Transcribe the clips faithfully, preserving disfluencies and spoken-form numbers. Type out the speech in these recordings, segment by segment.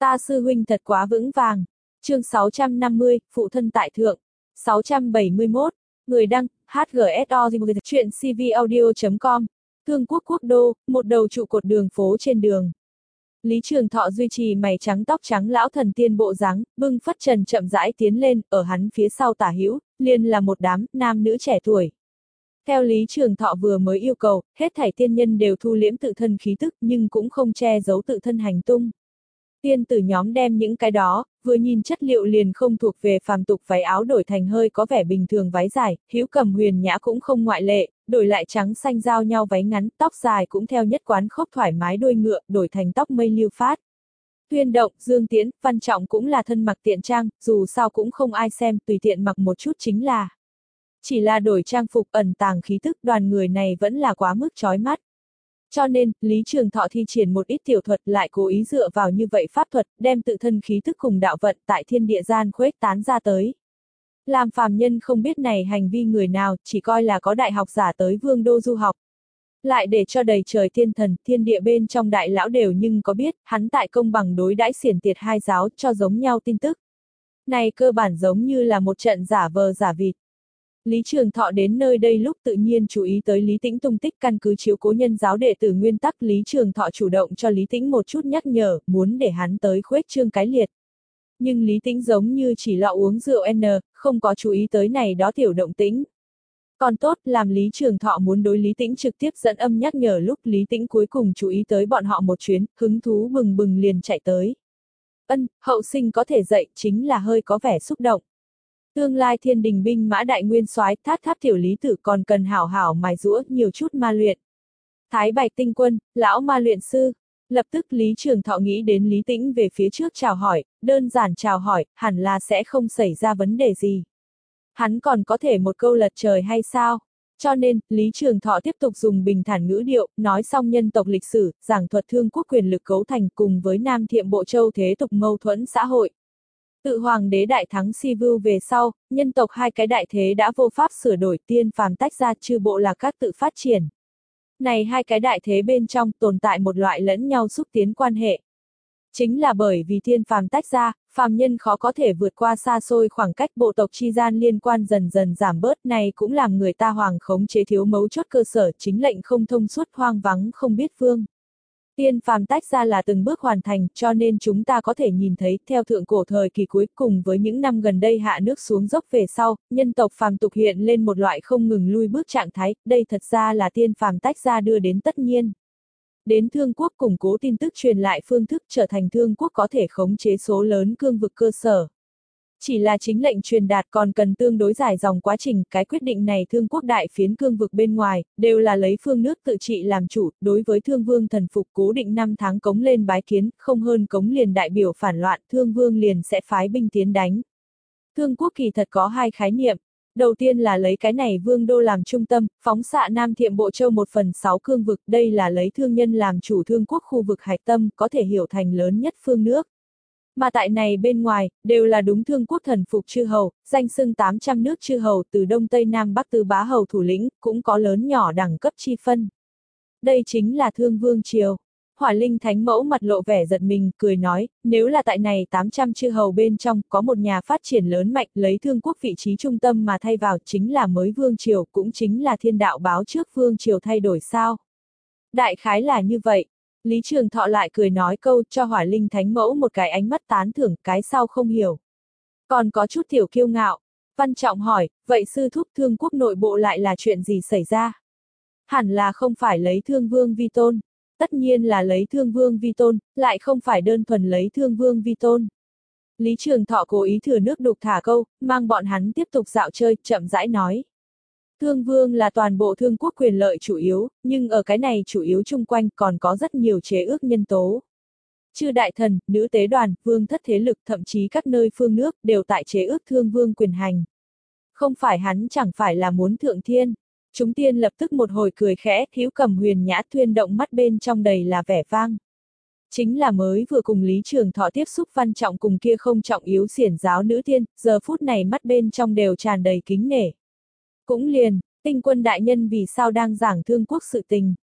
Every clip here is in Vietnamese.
Ta sư huynh thật quá vững vàng. Chương sáu trăm năm mươi, phụ thân tại thượng. sáu trăm bảy mươi mốt, người đăng, hát giê ét o chuyện c v audio chấm com. Thương quốc quốc đô, một đầu trụ cột đường phố trên đường. Lý Trường Thọ duy trì mày trắng tóc trắng lão thần tiên bộ dáng, bưng phất trần chậm rãi tiến lên, ở hắn phía sau tả hữu, liền là một đám nam nữ trẻ tuổi. Theo Lý Trường Thọ vừa mới yêu cầu, hết thảy tiên nhân đều thu liễm tự thân khí tức nhưng cũng không che giấu tự thân hành tung. Tiên tử nhóm đem những cái đó, vừa nhìn chất liệu liền không thuộc về phàm tục váy áo đổi thành hơi có vẻ bình thường váy dài, Hữu Cầm Huyền Nhã cũng không ngoại lệ, đổi lại trắng xanh giao nhau váy ngắn, tóc dài cũng theo nhất quán khốc thoải mái đuôi ngựa, đổi thành tóc mây lưu phát. Tuyên Động, Dương Tiễn, Văn Trọng cũng là thân mặc tiện trang, dù sao cũng không ai xem, tùy tiện mặc một chút chính là. Chỉ là đổi trang phục ẩn tàng khí tức, đoàn người này vẫn là quá mức chói mắt. Cho nên, Lý Trường Thọ thi triển một ít tiểu thuật lại cố ý dựa vào như vậy pháp thuật, đem tự thân khí thức cùng đạo vận tại thiên địa gian khuếch tán ra tới. Làm phàm nhân không biết này hành vi người nào, chỉ coi là có đại học giả tới vương đô du học. Lại để cho đầy trời thiên thần, thiên địa bên trong đại lão đều nhưng có biết, hắn tại công bằng đối đãi xiển tiệt hai giáo cho giống nhau tin tức. Này cơ bản giống như là một trận giả vờ giả vịt. Lý Trường Thọ đến nơi đây lúc tự nhiên chú ý tới Lý Tĩnh tung tích, căn cứ chiếu cố nhân giáo đệ tử nguyên tắc, Lý Trường Thọ chủ động cho Lý Tĩnh một chút nhắc nhở, muốn để hắn tới khuếch trương cái liệt. Nhưng Lý Tĩnh giống như chỉ lọ uống rượu N, không có chú ý tới này đó tiểu động tĩnh. Còn tốt, làm Lý Trường Thọ muốn đối Lý Tĩnh trực tiếp dẫn âm nhắc nhở lúc Lý Tĩnh cuối cùng chú ý tới bọn họ một chuyến, hứng thú bừng bừng liền chạy tới. Ân, hậu sinh có thể dạy, chính là hơi có vẻ xúc động. Tương lai thiên đình binh mã đại nguyên soái, tháp tháp tiểu lý tử còn cần hảo hảo mài giũa nhiều chút ma luyện. Thái Bạch tinh quân, lão ma luyện sư. Lập tức Lý Trường Thọ nghĩ đến Lý Tĩnh về phía trước chào hỏi, đơn giản chào hỏi, hẳn là sẽ không xảy ra vấn đề gì. Hắn còn có thể một câu lật trời hay sao? Cho nên, Lý Trường Thọ tiếp tục dùng bình thản ngữ điệu, nói xong nhân tộc lịch sử, giảng thuật thương quốc quyền lực cấu thành cùng với Nam Thiệm Bộ Châu thế tục mâu thuẫn xã hội. Tự hoàng đế đại thắng si vưu về sau, nhân tộc hai cái đại thế đã vô pháp sửa đổi, tiên phàm tách ra, chư bộ là các tự phát triển. Này hai cái đại thế bên trong tồn tại một loại lẫn nhau xúc tiến quan hệ. Chính là bởi vì tiên phàm tách ra, phàm nhân khó có thể vượt qua xa xôi khoảng cách, bộ tộc chi gian liên quan dần dần giảm bớt, này cũng làm người ta hoàng khống chế thiếu mấu chốt cơ sở, chính lệnh không thông suốt, hoang vắng không biết phương. Tiên phàm tách ra là từng bước hoàn thành, cho nên chúng ta có thể nhìn thấy, theo thượng cổ thời kỳ cuối cùng với những năm gần đây hạ nước xuống dốc về sau, nhân tộc phàm tục hiện lên một loại không ngừng lui bước trạng thái, đây thật ra là tiên phàm tách ra đưa đến tất nhiên. Đến thương quốc củng cố tin tức truyền lại phương thức, trở thành thương quốc có thể khống chế số lớn cương vực cơ sở. Chỉ là chính lệnh truyền đạt còn cần tương đối dài dòng quá trình, cái quyết định này thương quốc đại phiến cương vực bên ngoài, đều là lấy phương nước tự trị làm chủ, đối với thương vương thần phục cố định năm tháng cống lên bái kiến, không hơn cống liền đại biểu phản loạn, thương vương liền sẽ phái binh tiến đánh. Thương quốc kỳ thật có hai khái niệm, đầu tiên là lấy cái này vương đô làm trung tâm, phóng xạ Nam Thiệm Bộ Châu một phần sáu cương vực, đây là lấy thương nhân làm chủ thương quốc khu vực hạch tâm, có thể hiểu thành lớn nhất phương nước. Mà tại này bên ngoài, đều là đúng thương quốc thần phục chư hầu, danh xưng tám trăm nước chư hầu từ Đông Tây Nam Bắc tứ bá hầu thủ lĩnh, cũng có lớn nhỏ đẳng cấp chi phân. Đây chính là thương vương triều. Hỏa Linh Thánh Mẫu mặt lộ vẻ giật mình, cười nói, nếu là tại này tám trăm chư hầu bên trong, có một nhà phát triển lớn mạnh, lấy thương quốc vị trí trung tâm mà thay vào, chính là mới vương triều, cũng chính là thiên đạo báo trước vương triều thay đổi sao. Đại khái là như vậy. Lý Trường Thọ lại cười nói câu, cho Hỏa Linh Thánh Mẫu một cái ánh mắt tán thưởng, cái sau không hiểu. Còn có chút tiểu kiêu ngạo. Văn Trọng hỏi, vậy sư thúc thương quốc nội bộ lại là chuyện gì xảy ra? Hẳn là không phải lấy thương vương vi tôn. Tất nhiên là lấy thương vương vi tôn, lại không phải đơn thuần lấy thương vương vi tôn. Lý Trường Thọ cố ý thừa nước đục thả câu, mang bọn hắn tiếp tục dạo chơi, chậm rãi nói. Thương vương là toàn bộ thương quốc quyền lợi chủ yếu, nhưng ở cái này chủ yếu chung quanh còn có rất nhiều chế ước nhân tố. Chư đại thần, nữ tế đoàn, vương thất thế lực, thậm chí các nơi phương nước đều tại chế ước thương vương quyền hành. Không phải hắn chẳng phải là muốn thượng thiên. Chúng tiên lập tức một hồi cười khẽ, Hữu Cầm Huyền Nhã Thuyên động mắt bên trong đầy là vẻ vang. Chính là mới vừa cùng Lý Trường Thọ tiếp xúc Văn Trọng cùng kia không trọng yếu xiển giáo nữ tiên, giờ phút này mắt bên trong đều tràn đầy kính nể. Cũng liền, tinh quân đại nhân vì sao đang giảng thương quốc sự tình.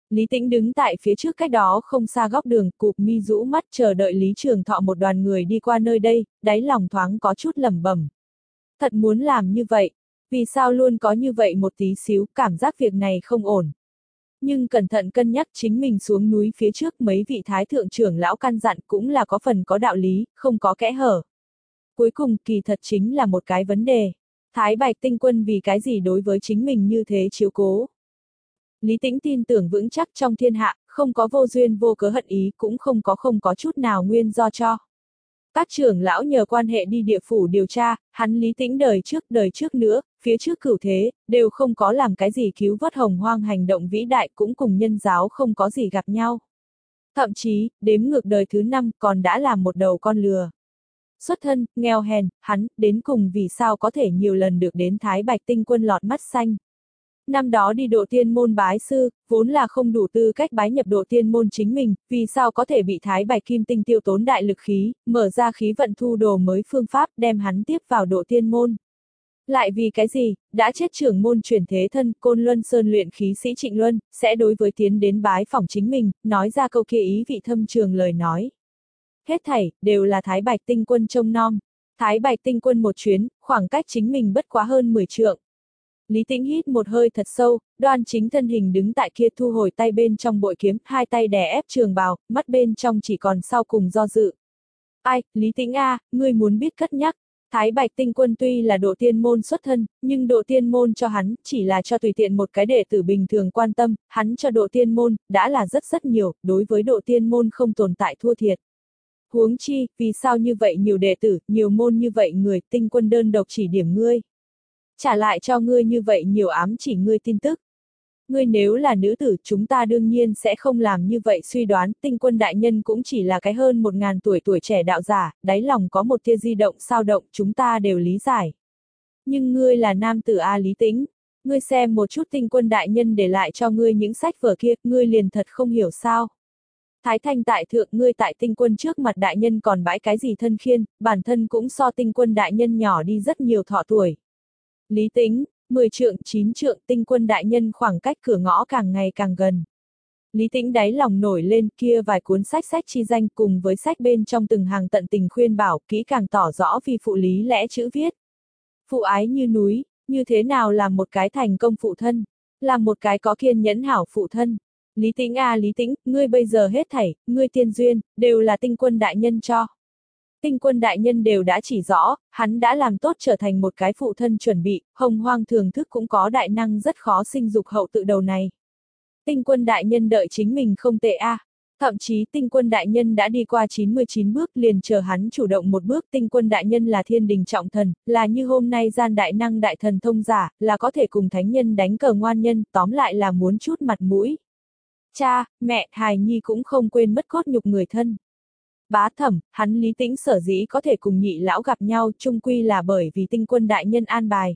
Lý Tĩnh đứng tại phía trước cách đó không xa góc đường, cụp mi rũ mắt chờ đợi Lý Trường Thọ một đoàn người đi qua nơi đây, đáy lòng thoáng có chút lẩm bẩm. Thật muốn làm như vậy, vì sao luôn có như vậy một tí xíu, cảm giác việc này không ổn. Nhưng cẩn thận cân nhắc chính mình xuống núi phía trước mấy vị thái thượng trưởng lão căn dặn cũng là có phần có đạo lý, không có kẽ hở. Cuối cùng kỳ thật chính là một cái vấn đề. Thái Bạch Tinh Quân vì cái gì đối với chính mình như thế chiếu cố. Lý Tĩnh tin tưởng vững chắc trong thiên hạ, không có vô duyên vô cớ hận ý, cũng không có không có chút nào nguyên do cho. Các trưởng lão nhờ quan hệ đi địa phủ điều tra, hắn Lý Tĩnh đời trước đời trước nữa, phía trước cửu thế, đều không có làm cái gì cứu vớt hồng hoang hành động vĩ đại, cũng cùng nhân giáo không có gì gặp nhau. Thậm chí, đếm ngược đời thứ năm còn đã làm một đầu con lừa. Xuất thân, nghèo hèn, hắn, đến cùng vì sao có thể nhiều lần được đến Thái Bạch Tinh Quân lọt mắt xanh. Năm đó đi độ tiên môn bái sư, vốn là không đủ tư cách bái nhập độ tiên môn chính mình, vì sao có thể bị Thái Bạch Kim Tinh tiêu tốn đại lực khí, mở ra khí vận thu đồ mới phương pháp đem hắn tiếp vào độ tiên môn. Lại vì cái gì, đã chết trưởng môn chuyển thế thân, Côn Luân Sơn luyện khí sĩ Trịnh Luân, sẽ đối với tiến đến bái phỏng chính mình, nói ra câu kia ý vị thâm trường lời nói. Hết thảy, đều là Thái Bạch Tinh Quân trông nom. Thái Bạch Tinh Quân một chuyến, khoảng cách chính mình bất quá hơn mười trượng. Lý Tĩnh hít một hơi thật sâu, đoan chính thân hình đứng tại kia thu hồi tay bên trong bội kiếm, hai tay đè ép trường bào, mắt bên trong chỉ còn sau cùng do dự. Ai, Lý Tĩnh a, ngươi muốn biết cất nhắc. Thái Bạch Tinh Quân tuy là độ tiên môn xuất thân, nhưng độ tiên môn cho hắn, chỉ là cho tùy tiện một cái đệ tử bình thường quan tâm, hắn cho độ tiên môn, đã là rất rất nhiều, đối với độ tiên môn không tồn tại thua thiệt. Huống chi, vì sao như vậy nhiều đệ tử, nhiều môn như vậy người, Tinh Quân đơn độc chỉ điểm ngươi. Trả lại cho ngươi như vậy nhiều ám chỉ ngươi tin tức. Ngươi nếu là nữ tử, chúng ta đương nhiên sẽ không làm như vậy suy đoán, Tinh Quân đại nhân cũng chỉ là cái hơn một ngàn tuổi tuổi trẻ đạo giả, đáy lòng có một tia di động sao động, chúng ta đều lý giải. Nhưng ngươi là nam tử A Lý Tĩnh, ngươi xem một chút Tinh Quân đại nhân để lại cho ngươi những sách vở kia, ngươi liền thật không hiểu sao. Thái Thanh tại thượng, ngươi tại Tinh Quân trước mặt đại nhân còn bãi cái gì thân khiên, bản thân cũng so Tinh Quân đại nhân nhỏ đi rất nhiều thọ tuổi. Lý Tĩnh, mười trượng chín trượng, Tinh Quân đại nhân khoảng cách cửa ngõ càng ngày càng gần. Lý Tĩnh đáy lòng nổi lên, kia vài cuốn sách sách chi danh cùng với sách bên trong từng hàng tận tình khuyên bảo, kỹ càng tỏ rõ vì phụ lý lẽ chữ viết. Phụ ái như núi, như thế nào làm một cái thành công phụ thân, làm một cái có kiên nhẫn hảo phụ thân. Lý Tĩnh a Lý Tĩnh, ngươi bây giờ hết thảy, ngươi tiên duyên, đều là Tinh Quân đại nhân cho. Tinh Quân đại nhân đều đã chỉ rõ, hắn đã làm tốt trở thành một cái phụ thân chuẩn bị, hồng hoang thường thức cũng có đại năng rất khó sinh dục hậu tự đầu này. Tinh Quân đại nhân đợi chính mình không tệ a. À. Thậm chí Tinh Quân đại nhân đã đi qua chín mươi chín bước liền chờ hắn chủ động một bước. Tinh Quân đại nhân là thiên đình trọng thần, là như hôm nay gian đại năng đại thần thông giả, là có thể cùng thánh nhân đánh cờ ngoan nhân, tóm lại là muốn chút mặt mũi. Cha, mẹ, hài nhi cũng không quên mất cốt nhục người thân. Bá thẩm, hắn Lý Tĩnh sở dĩ có thể cùng nhị lão gặp nhau chung quy là bởi vì Tinh Quân đại nhân an bài.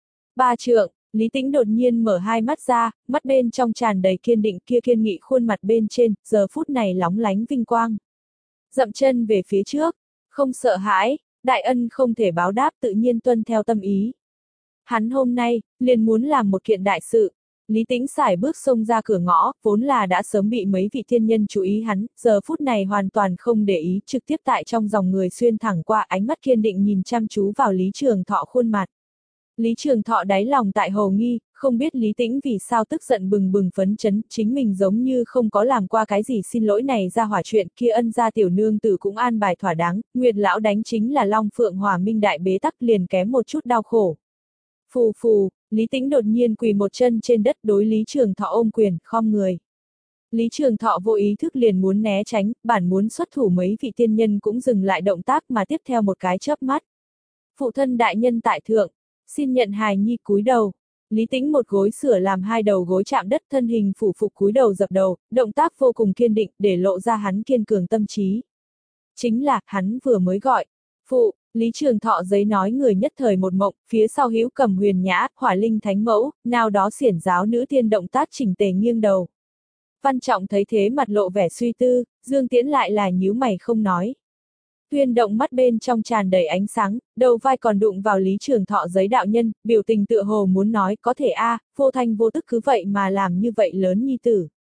Ba trượng, Lý Tĩnh đột nhiên mở hai mắt ra, mắt bên trong tràn đầy kiên định, kia kiên nghị khuôn mặt bên trên, giờ phút này lóng lánh vinh quang. Dậm chân về phía trước, không sợ hãi, đại ân không thể báo đáp tự nhiên tuân theo tâm ý. Hắn hôm nay, liền muốn làm một kiện đại sự. Lý Tĩnh sải bước xông ra cửa ngõ, vốn là đã sớm bị mấy vị thiên nhân chú ý hắn, giờ phút này hoàn toàn không để ý, trực tiếp tại trong dòng người xuyên thẳng qua, ánh mắt kiên định nhìn chăm chú vào Lý Trường Thọ khuôn mặt. Lý Trường Thọ đáy lòng tại hồ nghi, không biết Lý Tĩnh vì sao tức giận bừng bừng phấn chấn, chính mình giống như không có làm qua cái gì xin lỗi này ra hỏa chuyện, kia ân gia tiểu nương tử cũng an bài thỏa đáng, Nguyệt lão đánh chính là Long Phượng Hòa Minh đại bế tắc liền kém một chút đau khổ. Phù phù, Lý Tĩnh đột nhiên quỳ một chân trên đất đối Lý Trường Thọ ôm quyền, khom người. Lý Trường Thọ vô ý thức liền muốn né tránh, bản muốn xuất thủ mấy vị tiên nhân cũng dừng lại động tác mà tiếp theo một cái chớp mắt. Phụ thân đại nhân tại thượng, xin nhận hài nhi cúi đầu. Lý Tĩnh một gối sửa làm hai đầu gối chạm đất thân hình phủ phục cúi đầu dập đầu, động tác vô cùng kiên định để lộ ra hắn kiên cường tâm trí. Chính là, hắn vừa mới gọi. Phụ, Lý Trường Thọ giấy nói người nhất thời một mộng, phía sau hữu cầm huyền nhã, hỏa linh thánh mẫu, nào đó xiển giáo nữ tiên động tác chỉnh tề nghiêng đầu. Văn Trọng thấy thế mặt lộ vẻ suy tư, Dương Tiễn lại là nhíu mày không nói. Tuyên động mắt bên trong tràn đầy ánh sáng, đầu vai còn đụng vào Lý Trường Thọ giấy đạo nhân, biểu tình tựa hồ muốn nói có thể a, à, vô thanh vô tức cứ vậy mà làm như vậy lớn nhi tử.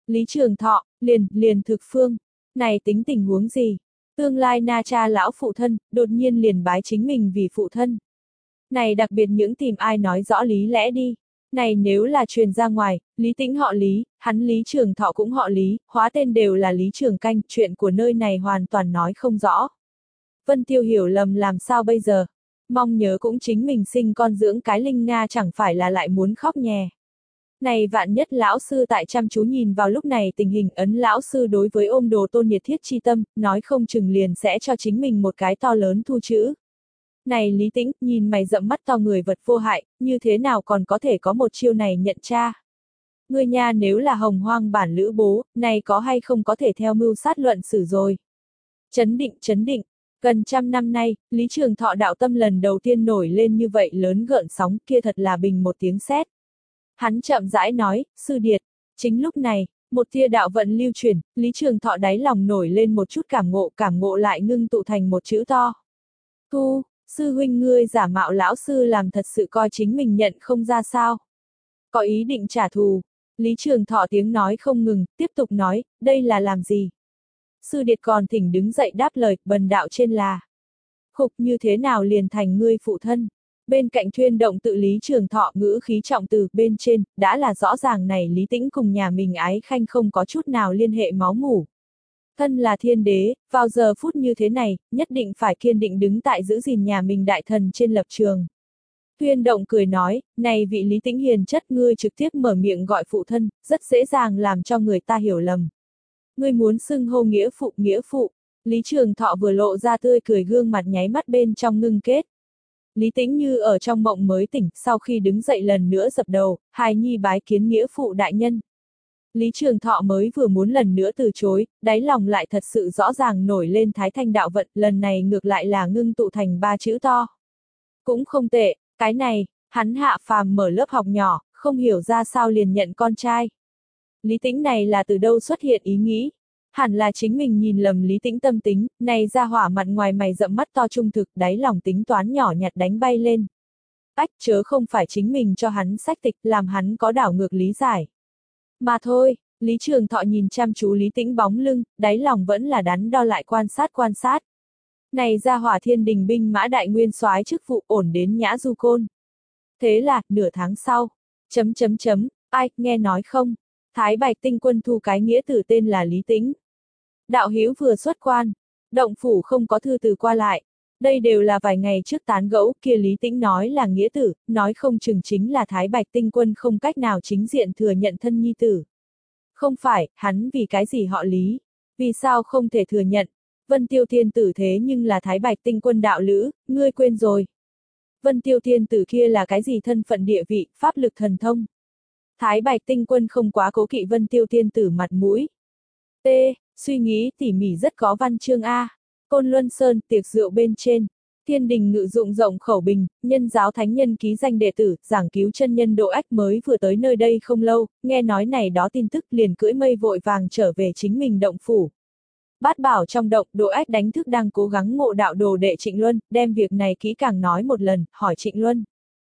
Lý Trường Thọ, liền, liền thực phương. Này tính tình huống gì? Tương lai na cha lão phụ thân, đột nhiên liền bái chính mình vì phụ thân. Này đặc biệt những tìm ai nói rõ lý lẽ đi. Này nếu là truyền ra ngoài, Lý Tĩnh họ Lý, hắn Lý Trường Thọ cũng họ Lý, hóa tên đều là Lý Trường Canh, chuyện của nơi này hoàn toàn nói không rõ. Vân Tiêu hiểu lầm làm sao bây giờ? Mong nhớ cũng chính mình sinh con dưỡng cái Linh Nga chẳng phải là lại muốn khóc nhè. Này vạn nhất lão sư tại chăm chú nhìn vào lúc này tình hình ấn lão sư đối với ôm đồ tôn nhiệt thiết chi tâm, nói không chừng liền sẽ cho chính mình một cái to lớn thu chữ. Này Lý Tĩnh, nhìn mày rậm mắt to người vật vô hại, như thế nào còn có thể có một chiêu này nhận cha? Ngươi nha nếu là hồng hoang bản lữ bố, này có hay không có thể theo mưu sát luận xử rồi. Chấn định, chấn định. Gần trăm năm nay, Lý Trường Thọ đạo tâm lần đầu tiên nổi lên như vậy lớn gợn sóng kia thật là bình một tiếng sét. Hắn chậm rãi nói, sư điệt. Chính lúc này, một tia đạo vận lưu chuyển, Lý Trường Thọ đáy lòng nổi lên một chút cảm ngộ, cảm ngộ lại ngưng tụ thành một chữ to. Thu, sư huynh ngươi giả mạo lão sư làm thật sự coi chính mình nhận không ra sao. Có ý định trả thù. Lý Trường Thọ tiếng nói không ngừng, tiếp tục nói, đây là làm gì? Sư điệt còn thỉnh đứng dậy đáp lời, bần đạo trên là. Khục như thế nào liền thành ngươi phụ thân? Bên cạnh thuyên động tự Lý Trường Thọ ngữ khí trọng từ bên trên, đã là rõ ràng này Lý Tĩnh cùng nhà mình ái khanh không có chút nào liên hệ máu mủ. Thân là thiên đế, vào giờ phút như thế này, nhất định phải kiên định đứng tại giữ gìn nhà mình đại thần trên lập trường. Thuyên động cười nói, này vị Lý Tĩnh hiền chất ngươi trực tiếp mở miệng gọi phụ thân, rất dễ dàng làm cho người ta hiểu lầm. Ngươi muốn xưng hô nghĩa phụ, nghĩa phụ. Lý Trường Thọ vừa lộ ra tươi cười gương mặt nháy mắt bên trong ngưng kết. Lý Tĩnh như ở trong mộng mới tỉnh, sau khi đứng dậy lần nữa dập đầu, hài nhi bái kiến nghĩa phụ đại nhân. Lý Trường Thọ mới vừa muốn lần nữa từ chối, đáy lòng lại thật sự rõ ràng nổi lên thái thanh đạo vận, lần này ngược lại là ngưng tụ thành ba chữ to. Cũng không tệ, cái này, hắn hạ phàm mở lớp học nhỏ, không hiểu ra sao liền nhận con trai. Lý Tĩnh này là từ đâu xuất hiện ý nghĩ? Hẳn là chính mình nhìn lầm Lý Tĩnh tâm tính, này ra hỏa mặt ngoài mày rậm mắt to trung thực, đáy lòng tính toán nhỏ nhặt đánh bay lên. Ách chớ không phải chính mình cho hắn sách tịch, làm hắn có đảo ngược lý giải. Mà thôi, Lý Trường Thọ nhìn chăm chú Lý Tĩnh bóng lưng, đáy lòng vẫn là đắn đo lại quan sát quan sát. Này ra hỏa thiên đình binh mã đại nguyên soái chức vụ ổn đến nhã du côn. Thế là, nửa tháng sau, chấm chấm chấm, ai, nghe nói không? Thái Bạch Tinh Quân thu cái nghĩa tử tên là Lý Tĩnh. Đạo hữu vừa xuất quan, động phủ không có thư từ qua lại. Đây đều là vài ngày trước tán gẫu, kia Lý Tĩnh nói là nghĩa tử, nói không chừng chính là Thái Bạch Tinh Quân không cách nào chính diện thừa nhận thân nhi tử. Không phải, hắn vì cái gì họ Lý? Vì sao không thể thừa nhận? Vân Tiêu Thiên Tử thế nhưng là Thái Bạch Tinh Quân đạo lữ, ngươi quên rồi. Vân Tiêu Thiên Tử kia là cái gì thân phận địa vị, pháp lực thần thông? Thái Bạch Tinh Quân không quá cố kỵ Vân Tiêu Thiên Tử mặt mũi. T. Suy nghĩ tỉ mỉ rất có văn chương A. Côn Luân Sơn, tiệc rượu bên trên. Thiên đình ngự dụng rộng khẩu bình, nhân giáo thánh nhân ký danh đệ tử, giảng cứu chân nhân Độ Ách mới vừa tới nơi đây không lâu, nghe nói này đó tin tức liền cưỡi mây vội vàng trở về chính mình động phủ. Bát bảo trong động, Độ Ách đánh thức đang cố gắng ngộ đạo đồ đệ Trịnh Luân, đem việc này kỹ càng nói một lần, hỏi Trịnh Luân.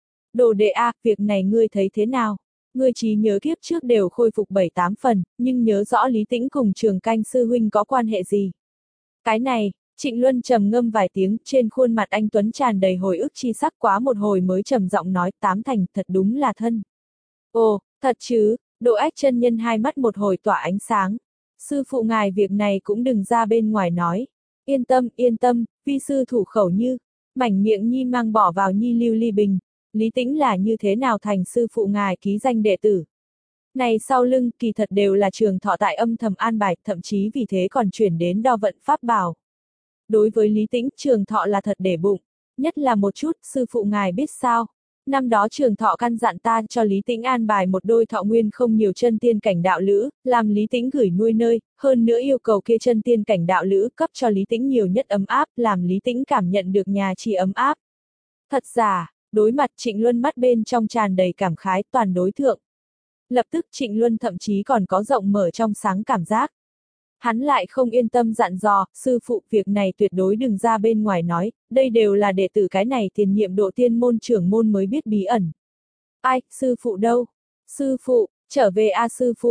Đồ đệ A, việc này ngươi thấy thế nào? Ngươi trí nhớ kiếp trước đều khôi phục bảy tám phần, nhưng nhớ rõ Lý Tĩnh cùng Trường Canh sư huynh có quan hệ gì? Cái này, Trịnh Luân trầm ngâm vài tiếng, trên khuôn mặt anh Tuấn tràn đầy hồi ức chi sắc, quá một hồi mới trầm giọng nói, tám thành, thật đúng là thân. Ồ, thật chứ? Độ Ách chân nhân hai mắt một hồi tỏa ánh sáng. Sư phụ ngài việc này cũng đừng ra bên ngoài nói. Yên tâm, yên tâm, vi sư thủ khẩu như, mảnh miệng nhi mang bỏ vào nhi lưu ly bình. Lý Tĩnh là như thế nào thành sư phụ ngài ký danh đệ tử? Này sau lưng, kỳ thật đều là Trường Thọ tại âm thầm an bài, thậm chí vì thế còn chuyển đến đo vận pháp bảo. Đối với Lý Tĩnh, Trường Thọ là thật để bụng. Nhất là một chút, sư phụ ngài biết sao? Năm đó Trường Thọ căn dặn ta cho Lý Tĩnh an bài một đôi thọ nguyên không nhiều chân tiên cảnh đạo lữ, làm Lý Tĩnh gửi nuôi nơi, hơn nữa yêu cầu kia chân tiên cảnh đạo lữ cấp cho Lý Tĩnh nhiều nhất ấm áp, làm Lý Tĩnh cảm nhận được nhà chi ấm áp. Thật giả, đối mặt Trịnh Luân mắt bên trong tràn đầy cảm khái, toàn đối thượng. Lập tức Trịnh Luân thậm chí còn có rộng mở trong sáng cảm giác. Hắn lại không yên tâm dặn dò, sư phụ việc này tuyệt đối đừng ra bên ngoài nói, đây đều là đệ tử cái này tiền nhiệm độ tiên môn trưởng môn mới biết bí ẩn. Ai, sư phụ đâu? Sư phụ, trở về a sư phụ.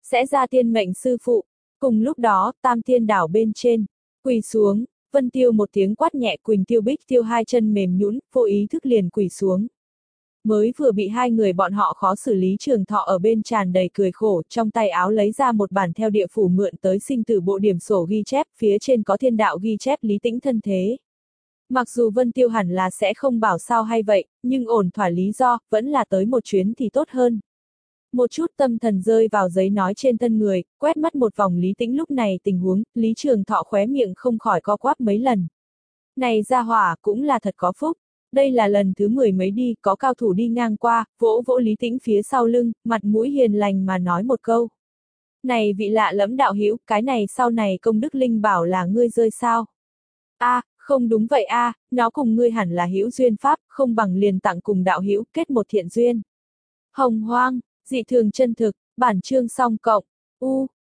Sẽ ra tiên mệnh sư phụ. Cùng lúc đó, tam tiên đảo bên trên, quỳ xuống, Vân Tiêu một tiếng quát nhẹ, Quỳnh Tiêu Bích Tiêu hai chân mềm nhũn, vô ý thức liền quỳ xuống. Mới vừa bị hai người bọn họ khó xử, Lý Trường Thọ ở bên tràn đầy cười khổ, trong tay áo lấy ra một bản theo địa phủ mượn tới sinh tử bộ điểm sổ ghi chép, phía trên có thiên đạo ghi chép Lý Tĩnh thân thế. Mặc dù Vân Tiêu hẳn là sẽ không bảo sao hay vậy, nhưng ổn thỏa lý do, vẫn là tới một chuyến thì tốt hơn. Một chút tâm thần rơi vào giấy nói trên thân người, quét mắt một vòng Lý Tĩnh lúc này tình huống, Lý Trường Thọ khóe miệng không khỏi co quắp mấy lần. Này gia hỏa cũng là thật có phúc, đây là lần thứ mười mấy đi, có cao thủ đi ngang qua, vỗ vỗ Lý Tĩnh phía sau lưng, mặt mũi hiền lành mà nói một câu. Này vị lạ lẫm đạo hữu, cái này sau này công đức linh bảo là ngươi rơi sao? A, à, không đúng vậy a, à, nó cùng ngươi hẳn là hữu duyên pháp, không bằng liền tặng cùng đạo hữu kết một thiện duyên. Hồng hoang, dị thường chân thực, bản chương song cộng, u,